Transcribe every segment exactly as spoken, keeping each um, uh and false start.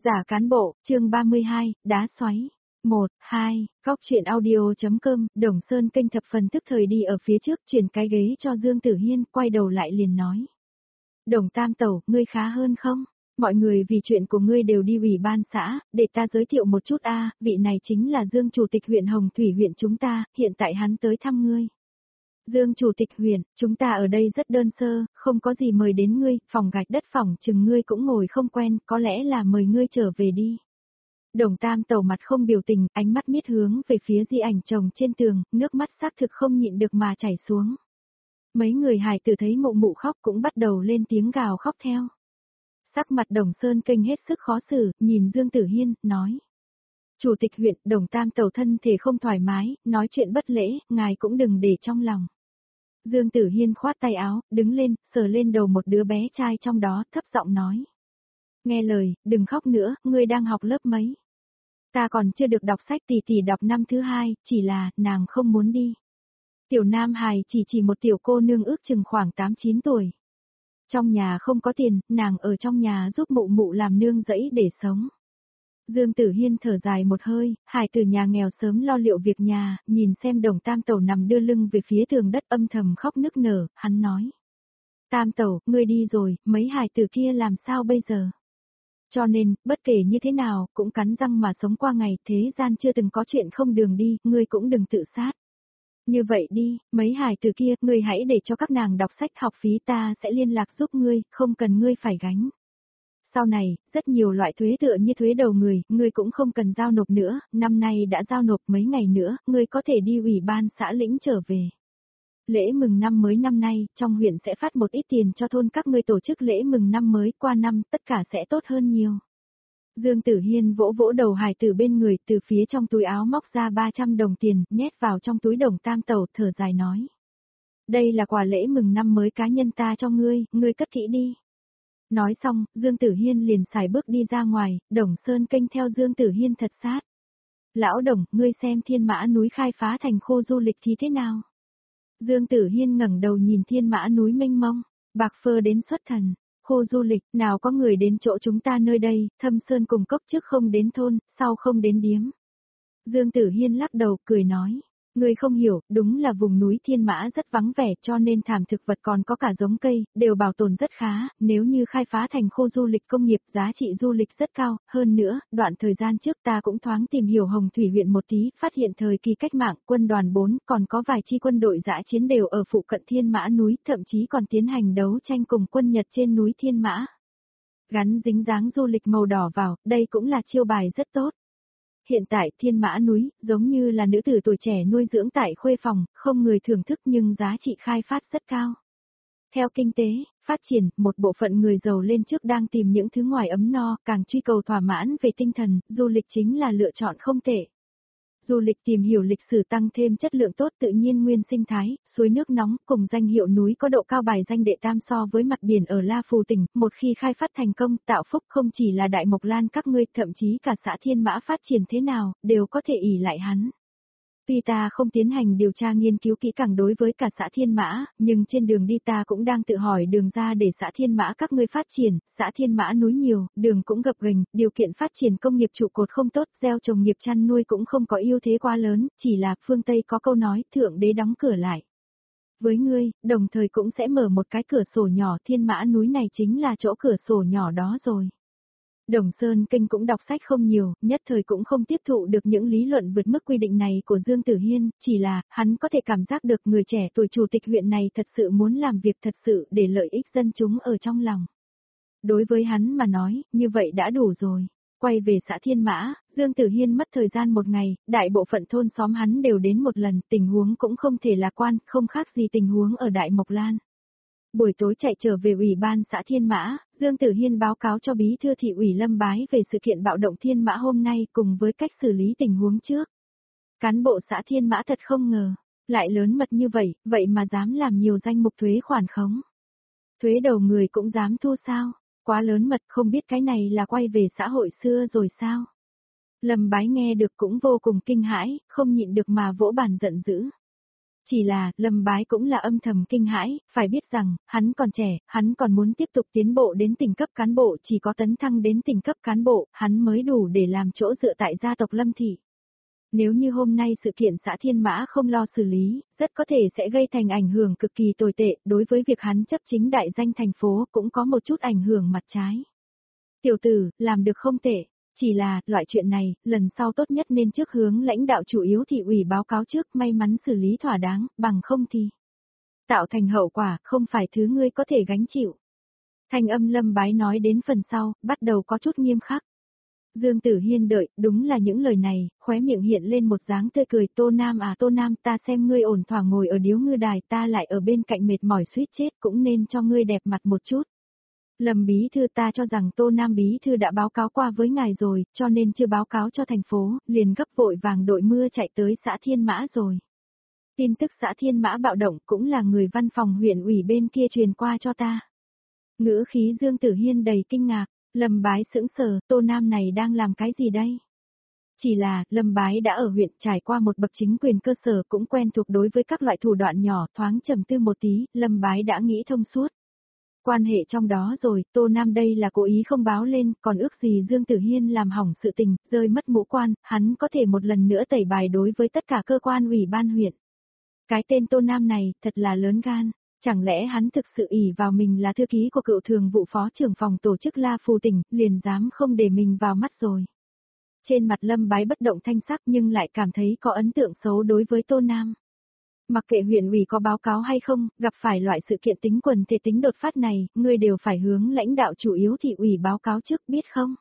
Giả cán bộ, chương ba mươi hai, đá xoáy. một, hai, góc truyện audio.com, Đồng Sơn kênh thập phần tức thời đi ở phía trước chuyển cái ghế cho Dương Tử Hiên, quay đầu lại liền nói. Đồng Tam Tẩu, ngươi khá hơn không? Mọi người vì chuyện của ngươi đều đi ủy ban xã, để ta giới thiệu một chút a, vị này chính là Dương Chủ tịch huyện Hồng Thủy huyện chúng ta, hiện tại hắn tới thăm ngươi. Dương Chủ tịch huyện, chúng ta ở đây rất đơn sơ, không có gì mời đến ngươi, phòng gạch đất phòng chừng ngươi cũng ngồi không quen, có lẽ là mời ngươi trở về đi. Đồng Tam Tẩu mặt không biểu tình, ánh mắt miết hướng về phía di ảnh chồng trên tường, nước mắt xác thực không nhịn được mà chảy xuống. Mấy người hài tử thấy mụ mụ khóc cũng bắt đầu lên tiếng gào khóc theo. Sắc mặt Đồng Sơn kênh hết sức khó xử, nhìn Dương Tử Hiên, nói. Chủ tịch huyện, Đồng Tam Tẩu thân thể không thoải mái, nói chuyện bất lễ, ngài cũng đừng để trong lòng. Dương Tử Hiên khoát tay áo, đứng lên, sờ lên đầu một đứa bé trai trong đó, thấp giọng nói. Nghe lời, đừng khóc nữa, ngươi đang học lớp mấy. Ta còn chưa được đọc sách, tỷ tỷ đọc năm thứ hai, chỉ là, nàng không muốn đi. Tiểu Nam Hài chỉ chỉ một tiểu cô nương ước chừng khoảng tám chín tuổi. Trong nhà không có tiền, nàng ở trong nhà giúp mụ mụ làm nương rẫy để sống. Dương Tử Hiên thở dài một hơi, hài tử nhà nghèo sớm lo liệu việc nhà, nhìn xem Đồng Tam Tẩu nằm đưa lưng về phía tường đất âm thầm khóc nức nở, hắn nói. Tam Tẩu, ngươi đi rồi, mấy hài tử kia làm sao bây giờ? Cho nên, bất kể như thế nào, cũng cắn răng mà sống qua ngày, thế gian chưa từng có chuyện không đường đi, ngươi cũng đừng tự sát. Như vậy đi, mấy hài tử kia, ngươi hãy để cho các nàng đọc sách học phí ta sẽ liên lạc giúp ngươi, không cần ngươi phải gánh. Sau này, rất nhiều loại thuế tựa như thuế đầu người, ngươi cũng không cần giao nộp nữa, năm nay đã giao nộp mấy ngày nữa, ngươi có thể đi ủy ban xã lĩnh trở về. Lễ mừng năm mới năm nay, trong huyện sẽ phát một ít tiền cho thôn các ngươi tổ chức lễ mừng năm mới, qua năm, tất cả sẽ tốt hơn nhiều. Dương Tử Hiên vỗ vỗ đầu hài tử bên người, từ phía trong túi áo móc ra ba trăm đồng tiền, nhét vào trong túi Đồng Tam Tẩu, thở dài nói. Đây là quà lễ mừng năm mới cá nhân ta cho ngươi, ngươi cất kỹ đi. Nói xong, Dương Tử Hiên liền xài bước đi ra ngoài, Đồng Sơn kênh theo Dương Tử Hiên thật sát. Lão Đồng, ngươi xem Thiên Mã núi khai phá thành khu du lịch thì thế nào? Dương Tử Hiên ngẩng đầu nhìn Thiên Mã núi mênh mông, bạc phơ đến xuất thần, khu du lịch, nào có người đến chỗ chúng ta nơi đây, Thâm Sơn cùng cốc trước không đến thôn, sau không đến điếm. Dương Tử Hiên lắc đầu, cười nói. Người không hiểu, đúng là vùng núi Thiên Mã rất vắng vẻ cho nên thảm thực vật còn có cả giống cây, đều bảo tồn rất khá, nếu như khai phá thành khu du lịch công nghiệp giá trị du lịch rất cao, hơn nữa, đoạn thời gian trước ta cũng thoáng tìm hiểu Hồng Thủy huyện một tí, phát hiện thời kỳ cách mạng, quân đoàn bốn còn có vài chi quân đội dã chiến đều ở phụ cận Thiên Mã núi, thậm chí còn tiến hành đấu tranh cùng quân Nhật trên núi Thiên Mã. Gắn dính dáng du lịch màu đỏ vào, đây cũng là chiêu bài rất tốt. Hiện tại Thiên Mã núi, giống như là nữ tử tuổi trẻ nuôi dưỡng tại khuê phòng, không người thưởng thức nhưng giá trị khai phát rất cao. Theo kinh tế, phát triển, một bộ phận người giàu lên trước đang tìm những thứ ngoài ấm no, càng truy cầu thỏa mãn về tinh thần, du lịch chính là lựa chọn không tệ. Du lịch tìm hiểu lịch sử tăng thêm chất lượng tốt tự nhiên nguyên sinh thái, suối nước nóng cùng danh hiệu núi có độ cao bài danh đệ tam so với mặt biển ở La Phù tỉnh, một khi khai phát thành công tạo phúc không chỉ là Đại Mộc Lan các ngươi thậm chí cả xã Thiên Mã phát triển thế nào, đều có thể ỷ lại hắn. Tuy ta không tiến hành điều tra nghiên cứu kỹ càng đối với cả xã Thiên Mã, nhưng trên đường đi ta cũng đang tự hỏi đường ra để xã Thiên Mã các ngươi phát triển, xã Thiên Mã núi nhiều, đường cũng gập ghềnh, điều kiện phát triển công nghiệp trụ cột không tốt, gieo trồng nghiệp chăn nuôi cũng không có ưu thế quá lớn, chỉ là phương Tây có câu nói, thượng đế đóng cửa lại. Với ngươi, đồng thời cũng sẽ mở một cái cửa sổ nhỏ, Thiên Mã núi này chính là chỗ cửa sổ nhỏ đó rồi. Đồng Sơn kênh cũng đọc sách không nhiều, nhất thời cũng không tiếp thụ được những lý luận vượt mức quy định này của Dương Tử Hiên, chỉ là, hắn có thể cảm giác được người trẻ tuổi chủ tịch huyện này thật sự muốn làm việc thật sự để lợi ích dân chúng ở trong lòng. Đối với hắn mà nói, như vậy đã đủ rồi. Quay về xã Thiên Mã, Dương Tử Hiên mất thời gian một ngày, đại bộ phận thôn xóm hắn đều đến một lần, tình huống cũng không thể lạc quan, không khác gì tình huống ở Đại Mộc Lan. Buổi tối chạy trở về ủy ban xã Thiên Mã, Dương Tử Hiên báo cáo cho bí thư thị ủy Lâm Bái về sự kiện bạo động Thiên Mã hôm nay cùng với cách xử lý tình huống trước. Cán bộ xã Thiên Mã thật không ngờ, lại lớn mật như vậy, vậy mà dám làm nhiều danh mục thuế khoản khống. Thuế đầu người cũng dám thu sao, quá lớn mật không biết cái này là quay về xã hội xưa rồi sao. Lâm Bái nghe được cũng vô cùng kinh hãi, không nhịn được mà vỗ bàn giận dữ. Chỉ là, Lâm Bái cũng là âm thầm kinh hãi, phải biết rằng, hắn còn trẻ, hắn còn muốn tiếp tục tiến bộ đến tỉnh cấp cán bộ, chỉ có tấn thăng đến tỉnh cấp cán bộ, hắn mới đủ để làm chỗ dựa tại gia tộc Lâm Thị. Nếu như hôm nay sự kiện xã Thiên Mã không lo xử lý, rất có thể sẽ gây thành ảnh hưởng cực kỳ tồi tệ, đối với việc hắn chấp chính đại danh thành phố cũng có một chút ảnh hưởng mặt trái. Tiểu tử, làm được không tệ. Chỉ là, loại chuyện này, lần sau tốt nhất nên trước hướng lãnh đạo chủ yếu thị ủy báo cáo trước, may mắn xử lý thỏa đáng, bằng không thì tạo thành hậu quả, không phải thứ ngươi có thể gánh chịu. Thanh âm Lâm Bái nói đến phần sau, bắt đầu có chút nghiêm khắc. Dương Tử Hiên đợi, đúng là những lời này, khóe miệng hiện lên một dáng tươi cười, Tô Nam à Tô Nam, ta xem ngươi ổn thỏa ngồi ở điếu ngư đài, ta lại ở bên cạnh mệt mỏi suýt chết, cũng nên cho ngươi đẹp mặt một chút. Lâm bí thư, ta cho rằng Tô Nam bí thư đã báo cáo qua với ngài rồi, cho nên chưa báo cáo cho thành phố, liền gấp vội vàng đội mưa chạy tới xã Thiên Mã rồi. Tin tức xã Thiên Mã bạo động cũng là người văn phòng huyện ủy bên kia truyền qua cho ta. Ngữ khí Dương Tử Hiên đầy kinh ngạc, Lâm Bái sững sờ, Tô Nam này đang làm cái gì đây? Chỉ là, Lâm Bái đã ở huyện trải qua một bậc chính quyền cơ sở cũng quen thuộc đối với các loại thủ đoạn nhỏ, thoáng trầm tư một tí, Lâm Bái đã nghĩ thông suốt. Quan hệ trong đó rồi, Tô Nam đây là cố ý không báo lên, còn ước gì Dương Tử Hiên làm hỏng sự tình, rơi mất ngũ quan, hắn có thể một lần nữa tẩy bài đối với tất cả cơ quan ủy ban huyện. Cái tên Tô Nam này, thật là lớn gan, chẳng lẽ hắn thực sự ỷ vào mình là thư ký của cựu thường vụ phó trưởng phòng tổ chức La Phù tỉnh, liền dám không để mình vào mắt rồi. Trên mặt Lâm Bái bất động thanh sắc nhưng lại cảm thấy có ấn tượng xấu đối với Tô Nam. Mặc kệ huyện ủy có báo cáo hay không, gặp phải loại sự kiện tính quần thể tính đột phát này, ngươi đều phải hướng lãnh đạo chủ yếu thị ủy báo cáo trước biết không?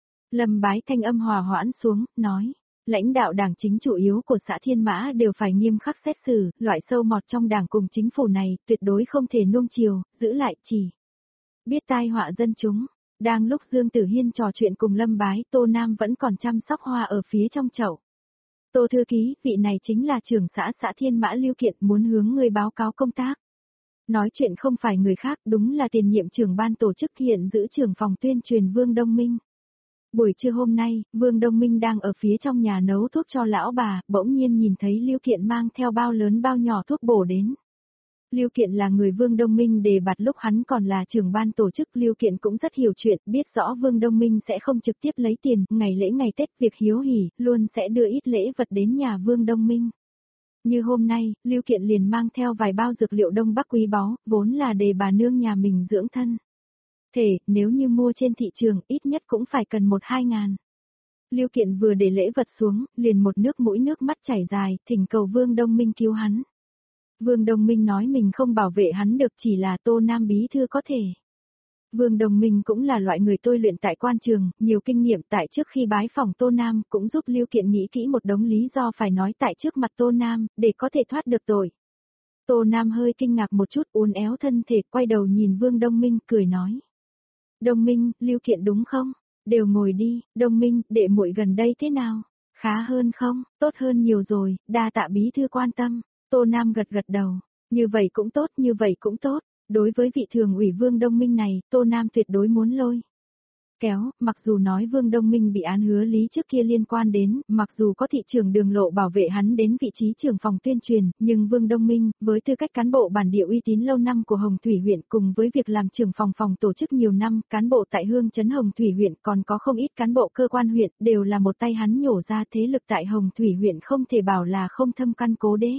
Lâm Bái thanh âm hòa hoãn xuống, nói, lãnh đạo đảng chính chủ yếu của xã Thiên Mã đều phải nghiêm khắc xét xử, loại sâu mọt trong đảng cùng chính phủ này, tuyệt đối không thể nuông chiều, giữ lại chỉ biết tai họa dân chúng. Đang lúc Dương Tử Hiên trò chuyện cùng Lâm Bái, Tô Nam vẫn còn chăm sóc hoa ở phía trong chậu. Tô thư ký, vị này chính là trưởng xã xã Thiên Mã Lưu Kiện, muốn hướng người báo cáo công tác. Nói chuyện không phải người khác, đúng là tiền nhiệm trưởng ban tổ chức hiện giữ trưởng phòng tuyên truyền Vương Đông Minh. Buổi trưa hôm nay, Vương Đông Minh đang ở phía trong nhà nấu thuốc cho lão bà, bỗng nhiên nhìn thấy Lưu Kiện mang theo bao lớn bao nhỏ thuốc bổ đến. Lưu Kiện là người Vương Đông Minh đề bạt lúc hắn còn là trưởng ban tổ chức, Lưu Kiện cũng rất hiểu chuyện, biết rõ Vương Đông Minh sẽ không trực tiếp lấy tiền, ngày lễ ngày Tết việc hiếu hỉ, luôn sẽ đưa ít lễ vật đến nhà Vương Đông Minh. Như hôm nay, Lưu Kiện liền mang theo vài bao dược liệu Đông Bắc quý báu, vốn là để bà nương nhà mình dưỡng thân. Thể, nếu như mua trên thị trường, ít nhất cũng phải cần một hai ngàn. Lưu Kiện vừa để lễ vật xuống, liền một nước mũi nước mắt chảy dài, thỉnh cầu Vương Đông Minh cứu hắn. Vương Đông Minh nói mình không bảo vệ hắn được, chỉ là Tô Nam bí thư có thể. Vương Đông Minh cũng là loại người tôi luyện tại quan trường, nhiều kinh nghiệm tại trước khi bái phỏng Tô Nam, cũng giúp Lưu Kiện nghĩ kỹ một đống lý do phải nói tại trước mặt Tô Nam, để có thể thoát được tội. Tô Nam hơi kinh ngạc một chút, uốn éo thân thể, quay đầu nhìn Vương Đông Minh, cười nói. Đông Minh, Lưu Kiện đúng không? Đều ngồi đi, Đông Minh, đệ muội gần đây thế nào? Khá hơn không? Tốt hơn nhiều rồi, đa tạ bí thư quan tâm. Tô Nam gật gật đầu. Như vậy cũng tốt, như vậy cũng tốt. Đối với vị thường ủy Vương Đông Minh này, Tô Nam tuyệt đối muốn lôi kéo, mặc dù nói Vương Đông Minh bị án hứa lý trước kia liên quan đến, mặc dù có thị trường đường lộ bảo vệ hắn đến vị trí trưởng phòng tuyên truyền, nhưng Vương Đông Minh, với tư cách cán bộ bản địa uy tín lâu năm của Hồng Thủy huyện cùng với việc làm trưởng phòng phòng tổ chức nhiều năm, cán bộ tại Hương Trấn Hồng Thủy huyện còn có không ít cán bộ cơ quan huyện, đều là một tay hắn nhổ ra, thế lực tại Hồng Thủy huyện không thể bảo là không thâm căn cố đế.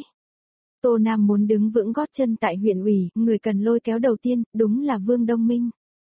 Tô Nam muốn đứng vững gót chân tại huyện ủy, người cần lôi kéo đầu tiên, đúng là Vương Đông Minh.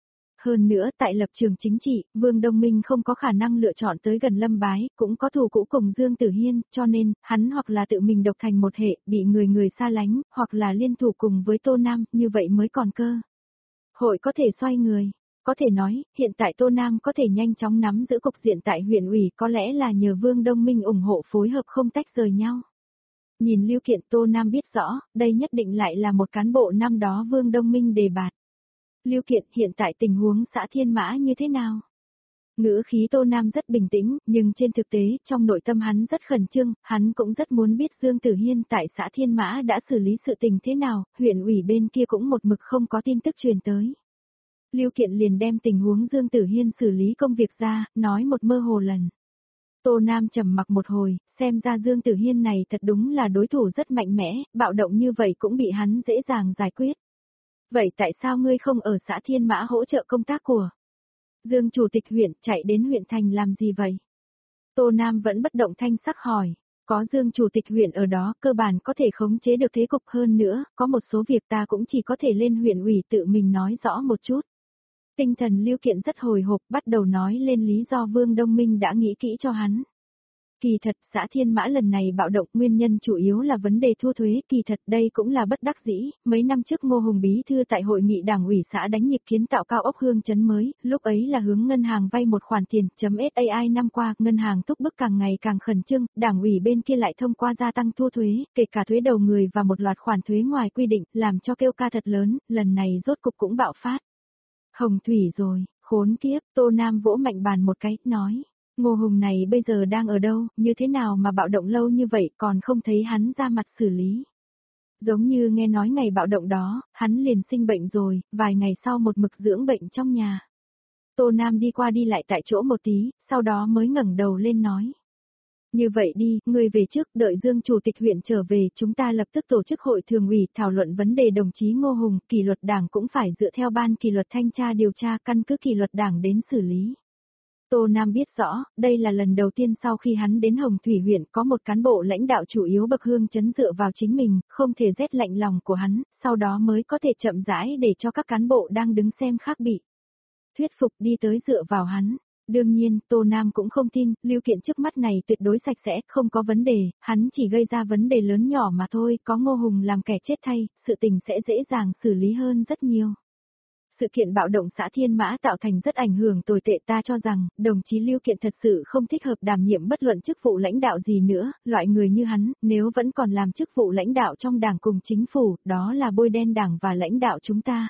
Hơn nữa, tại lập trường chính trị, Vương Đông Minh không có khả năng lựa chọn tới gần Lâm Bái, cũng có thù cũ cùng Dương Tử Hiên, cho nên, hắn hoặc là tự mình độc thành một hệ, bị người người xa lánh, hoặc là liên thủ cùng với Tô Nam, như vậy mới còn cơ. Hội có thể xoay người. Có thể nói, hiện tại Tô Nam có thể nhanh chóng nắm giữ cục diện tại huyện ủy có lẽ là nhờ Vương Đông Minh ủng hộ phối hợp không tách rời nhau. Nhìn Lưu Kiện, Tô Nam biết rõ, đây nhất định lại là một cán bộ năm đó Vương Đông Minh đề bạt. Lưu Kiện, hiện tại tình huống xã Thiên Mã như thế nào? Ngữ khí Tô Nam rất bình tĩnh, nhưng trên thực tế, trong nội tâm hắn rất khẩn trương, hắn cũng rất muốn biết Dương Tử Hiên tại xã Thiên Mã đã xử lý sự tình thế nào, huyện ủy bên kia cũng một mực không có tin tức truyền tới. Lưu Kiện liền đem tình huống Dương Tử Hiên xử lý công việc ra, nói một mơ hồ lần. Tô Nam trầm mặc một hồi, xem ra Dương Tử Hiên này thật đúng là đối thủ rất mạnh mẽ, bạo động như vậy cũng bị hắn dễ dàng giải quyết. Vậy tại sao ngươi không ở xã Thiên Mã hỗ trợ công tác của Dương chủ tịch huyện chạy đến huyện thành làm gì vậy? Tô Nam vẫn bất động thanh sắc hỏi. Có Dương chủ tịch huyện ở đó cơ bản có thể khống chế được thế cục hơn nữa, có một số việc ta cũng chỉ có thể lên huyện ủy tự mình nói rõ một chút. Tinh thần Lưu Kiện rất hồi hộp bắt đầu nói lên lý do Vương Đông Minh đã nghĩ kỹ cho hắn. Kỳ thật, xã Thiên Mã lần này bạo động nguyên nhân chủ yếu là vấn đề thu thuế, kỳ thật đây cũng là bất đắc dĩ, mấy năm trước Ngô Hùng Bí thư tại hội nghị đảng ủy xã đánh nhịp kiến tạo cao ốc Hương Trấn mới, lúc ấy là hướng ngân hàng vay một khoản tiền, chấm .ai năm qua, ngân hàng thúc bức càng ngày càng khẩn trương, đảng ủy bên kia lại thông qua gia tăng thu thuế, kể cả thuế đầu người và một loạt khoản thuế ngoài quy định, làm cho kêu ca thật lớn, lần này rốt cục cũng bạo phát. Hồng thủy rồi, khốn kiếp, Tô Nam vỗ mạnh bàn một cái, nói. Ngô Hùng này bây giờ đang ở đâu, như thế nào mà bạo động lâu như vậy còn không thấy hắn ra mặt xử lý. Giống như nghe nói ngày bạo động đó, hắn liền sinh bệnh rồi, vài ngày sau một mực dưỡng bệnh trong nhà. Tô Nam đi qua đi lại tại chỗ một tí, sau đó mới ngẩng đầu lên nói. Như vậy đi, ngươi về trước, đợi Dương chủ tịch huyện trở về, chúng ta lập tức tổ chức hội thường ủy thảo luận vấn đề đồng chí Ngô Hùng, kỷ luật đảng cũng phải dựa theo ban kỷ luật thanh tra điều tra căn cứ kỷ luật đảng đến xử lý. Tô Nam biết rõ, đây là lần đầu tiên sau khi hắn đến Hồng Thủy huyện có một cán bộ lãnh đạo chủ yếu bậc Hương Trấn dựa vào chính mình, không thể rét lạnh lòng của hắn, sau đó mới có thể chậm rãi để cho các cán bộ đang đứng xem khác bị thuyết phục đi tới dựa vào hắn. Đương nhiên, Tô Nam cũng không tin, Lưu Kiện trước mắt này tuyệt đối sạch sẽ, không có vấn đề, hắn chỉ gây ra vấn đề lớn nhỏ mà thôi, có Ngô Hùng làm kẻ chết thay, sự tình sẽ dễ dàng xử lý hơn rất nhiều. Sự kiện bạo động xã Thiên Mã tạo thành rất ảnh hưởng tồi tệ, ta cho rằng, đồng chí Lưu Kiện thật sự không thích hợp đảm nhiệm bất luận chức vụ lãnh đạo gì nữa, loại người như hắn, nếu vẫn còn làm chức vụ lãnh đạo trong đảng cùng chính phủ, đó là bôi đen đảng và lãnh đạo chúng ta.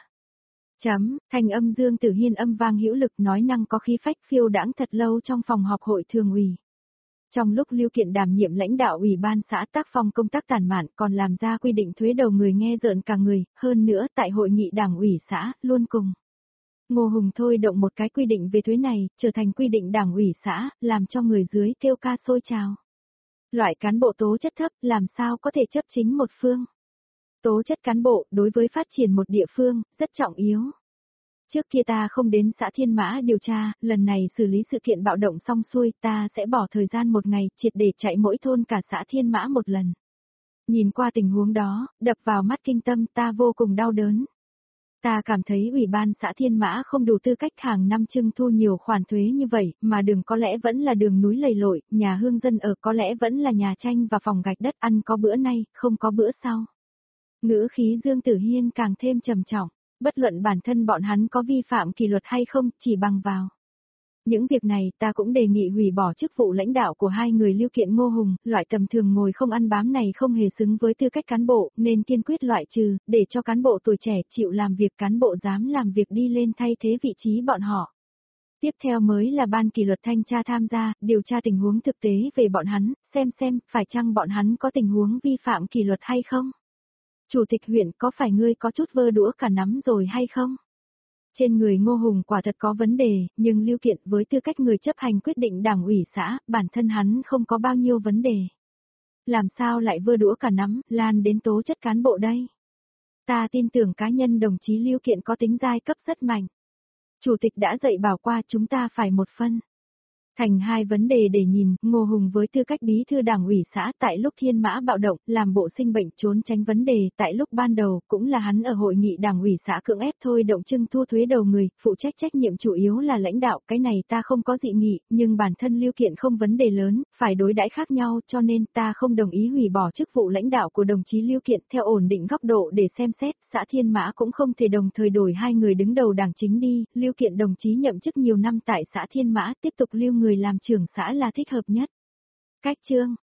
Chấm, thanh âm Dương Tử Hiên âm vang hữu lực nói năng có khí phách phiêu đãng thật lâu trong phòng họp hội thường ủy. Trong lúc Lưu Kiện đảm nhiệm lãnh đạo ủy ban xã tác phong công tác tàn mạn còn làm ra quy định thuế đầu người nghe rợn cả người, hơn nữa tại hội nghị đảng ủy xã, luôn cùng. Ngô Hùng thôi động một cái quy định về thuế này, trở thành quy định đảng ủy xã, làm cho người dưới kêu ca sôi trào. Loại cán bộ tố chất thấp làm sao có thể chấp chính một phương. Tố chất cán bộ đối với phát triển một địa phương, rất trọng yếu. Trước kia ta không đến xã Thiên Mã điều tra, lần này xử lý sự kiện bạo động xong xuôi, ta sẽ bỏ thời gian một ngày, triệt để chạy mỗi thôn cả xã Thiên Mã một lần. Nhìn qua tình huống đó, đập vào mắt kinh tâm ta vô cùng đau đớn. Ta cảm thấy ủy ban xã Thiên Mã không đủ tư cách hàng năm trưng thu nhiều khoản thuế như vậy, mà đường có lẽ vẫn là đường núi lầy lội, nhà hương dân ở có lẽ vẫn là nhà tranh và phòng gạch đất, ăn có bữa nay, không có bữa sau. Ngữ khí Dương Tử Hiên càng thêm trầm trọng. Bất luận bản thân bọn hắn có vi phạm kỷ luật hay không, chỉ bằng vào. Những việc này ta cũng đề nghị hủy bỏ chức vụ lãnh đạo của hai người Lưu Kiện Ngô Hùng, loại tầm thường ngồi không ăn bám này không hề xứng với tư cách cán bộ, nên kiên quyết loại trừ, để cho cán bộ tuổi trẻ chịu làm việc, cán bộ dám làm việc đi lên thay thế vị trí bọn họ. Tiếp theo mới là ban kỷ luật thanh tra tham gia, điều tra tình huống thực tế về bọn hắn, xem xem phải chăng bọn hắn có tình huống vi phạm kỷ luật hay không. Chủ tịch huyện có phải ngươi có chút vơ đũa cả nắm rồi hay không? Trên người Ngô Hùng quả thật có vấn đề, nhưng Lưu Kiện với tư cách người chấp hành quyết định đảng ủy xã, bản thân hắn không có bao nhiêu vấn đề. Làm sao lại vơ đũa cả nắm, lan đến tố chất cán bộ đây? Ta tin tưởng cá nhân đồng chí Lưu Kiện có tính giai cấp rất mạnh. Chủ tịch đã dạy bảo qua chúng ta phải một phân. Thành hai vấn đề để nhìn, Ngô Hùng với tư cách bí thư đảng ủy xã tại lúc Thiên Mã bạo động, làm bộ sinh bệnh trốn tránh vấn đề, tại lúc ban đầu, cũng là hắn ở hội nghị đảng ủy xã cưỡng ép thôi động trưng thu thuế đầu người, phụ trách trách nhiệm chủ yếu là lãnh đạo, cái này ta không có dị nghị, nhưng bản thân Lưu Kiện không vấn đề lớn, phải đối đãi khác nhau, cho nên ta không đồng ý hủy bỏ chức vụ lãnh đạo của đồng chí Lưu Kiện theo ổn định góc độ để xem xét, xã Thiên Mã cũng không thể đồng thời đổi hai người đứng đầu đảng chính đi, Lưu Kiện đồng chí nhậm chức nhiều năm tại xã Thiên Mã, tiếp tục lưu người làm trưởng xã là thích hợp nhất. Cách chương